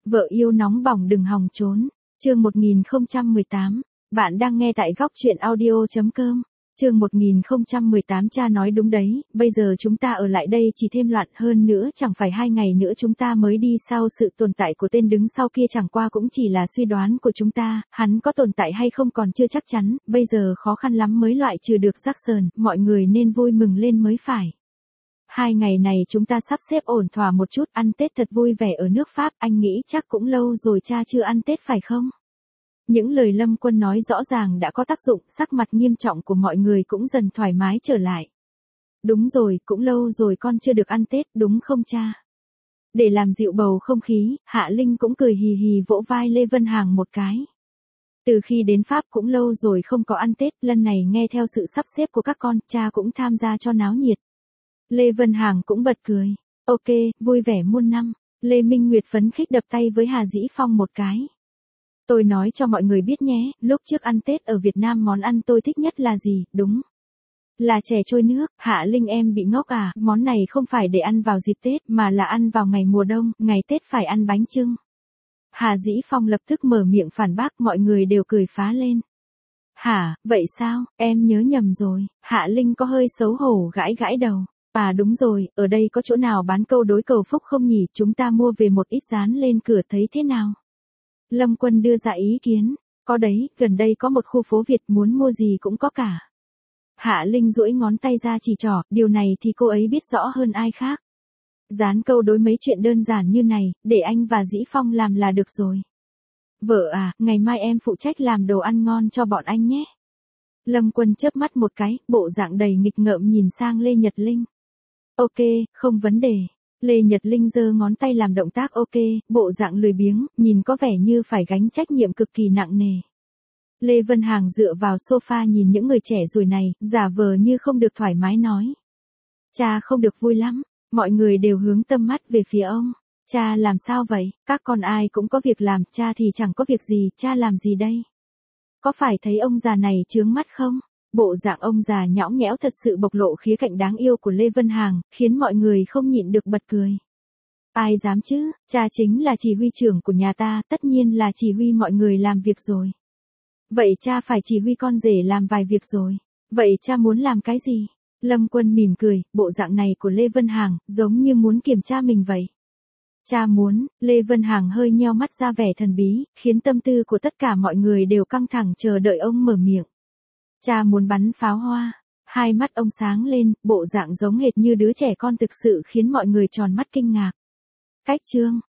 Vợ yêu nóng bỏng đừng hòng trốn. Chương 1018. Bạn đang nghe tại góc truyện audio.com. Chương 1018. Cha nói đúng đấy, bây giờ chúng ta ở lại đây chỉ thêm loạn hơn nữa, chẳng phải 2 ngày nữa chúng ta mới đi sao? Sự tồn tại của tên đứng sau kia chẳng qua cũng chỉ là suy đoán của chúng ta, hắn có tồn tại hay không còn chưa chắc chắn, bây giờ khó khăn lắm mới loại trừ được Jackson, mọi người nên vui mừng lên mới phải. 2 ngày này chúng ta sắp xếp ổn thỏa một chút, ăn Tết thật vui vẻ ở nước Pháp, anh nghĩ chắc cũng lâu rồi cha chưa ăn Tết phải không? Những lời Lâm Quân nói rõ ràng đã có tác dụng, sắc mặt nghiêm trọng của mọi người cũng dần thoải mái trở lại. Đúng rồi, cũng lâu rồi con chưa được ăn Tết, đúng không cha? Để làm dịu bầu không khí, Hạ Linh cũng cười hì hì vỗ vai Lê Vân Hằng một cái. Từ khi đến Pháp cũng lâu rồi không có ăn Tết, lần này nghe theo sự sắp xếp của các con, cha cũng tham gia cho náo nhiệt. Lê Vân Hằng cũng bật cười. Ok, vui vẻ muôn năm. Lê Minh Nguyệt phấn khích đập tay với Hà Dĩ Phong một cái. Tôi nói cho mọi người biết nhé, lúc trước ăn Tết ở Việt Nam món ăn tôi thích nhất là gì, đúng là chè trôi nước. Hạ Linh em bị ngốc à, món này không phải để ăn vào dịp Tết mà là ăn vào ngày mùa đông, ngày Tết phải ăn bánh chưng. Hà Dĩ Phong lập tức mở miệng phản bác, mọi người đều cười phá lên. Hả, vậy sao, em nhớ nhầm rồi. Hạ Linh có hơi xấu hổ gãi gãi đầu. À đúng rồi, ở đây có chỗ nào bán câu đối cầu phúc không nhỉ, chúng ta mua về một ít dán lên cửa thấy thế nào? Lâm Quân đưa ra ý kiến, có đấy, gần đây có một khu phố Việt muốn mua gì cũng có cả. Hạ Linh duỗi ngón tay ra chỉ trỏ, điều này thì cô ấy biết rõ hơn ai khác. Dán câu đối mấy chuyện đơn giản như này, để anh và Dĩ Phong làm là được rồi. Vợ à, ngày mai em phụ trách làm đồ ăn ngon cho bọn anh nhé. Lâm Quân chớp mắt một cái, bộ dạng đầy nghịch ngợm nhìn sang Lê Nhật Linh. Ok, không vấn đề. Lê Nhật Linh giơ ngón tay làm động tác ok, bộ dạng lười biếng, nhìn có vẻ như phải gánh trách nhiệm cực kỳ nặng nề. Lê Vân Hằng dựa vào sofa nhìn những người trẻ tuổi này, giả vờ như không được thoải mái nói. Cha không được vui lắm, mọi người đều hướng tâm mắt về phía ông. Cha làm sao vậy, các con ai cũng có việc làm, cha thì chẳng có việc gì, cha làm gì đây? Có phải thấy ông già này chướng mắt không? Bộ dạng ông già nhõng nhẽo thật sự bộc lộ khía cạnh đáng yêu của Lê Vân Hằng, khiến mọi người không nhịn được bật cười. Ai dám chứ, cha chính là chỉ huy trưởng của nhà ta, tất nhiên là chỉ huy mọi người làm việc rồi. Vậy cha phải chỉ huy con rể làm vài việc rồi. Vậy cha muốn làm cái gì? Lâm Quân mỉm cười, bộ dạng này của Lê Vân Hằng, giống như muốn kiểm tra mình vậy. Cha muốn, Lê Vân Hằng hơi nheo mắt ra vẻ thần bí, khiến tâm tư của tất cả mọi người đều căng thẳng chờ đợi ông mở miệng. Cha muốn bắn pháo hoa. Hai mắt ông sáng lên, bộ dạng giống hệt như đứa trẻ con thực sự khiến mọi người tròn mắt kinh ngạc. Cách chương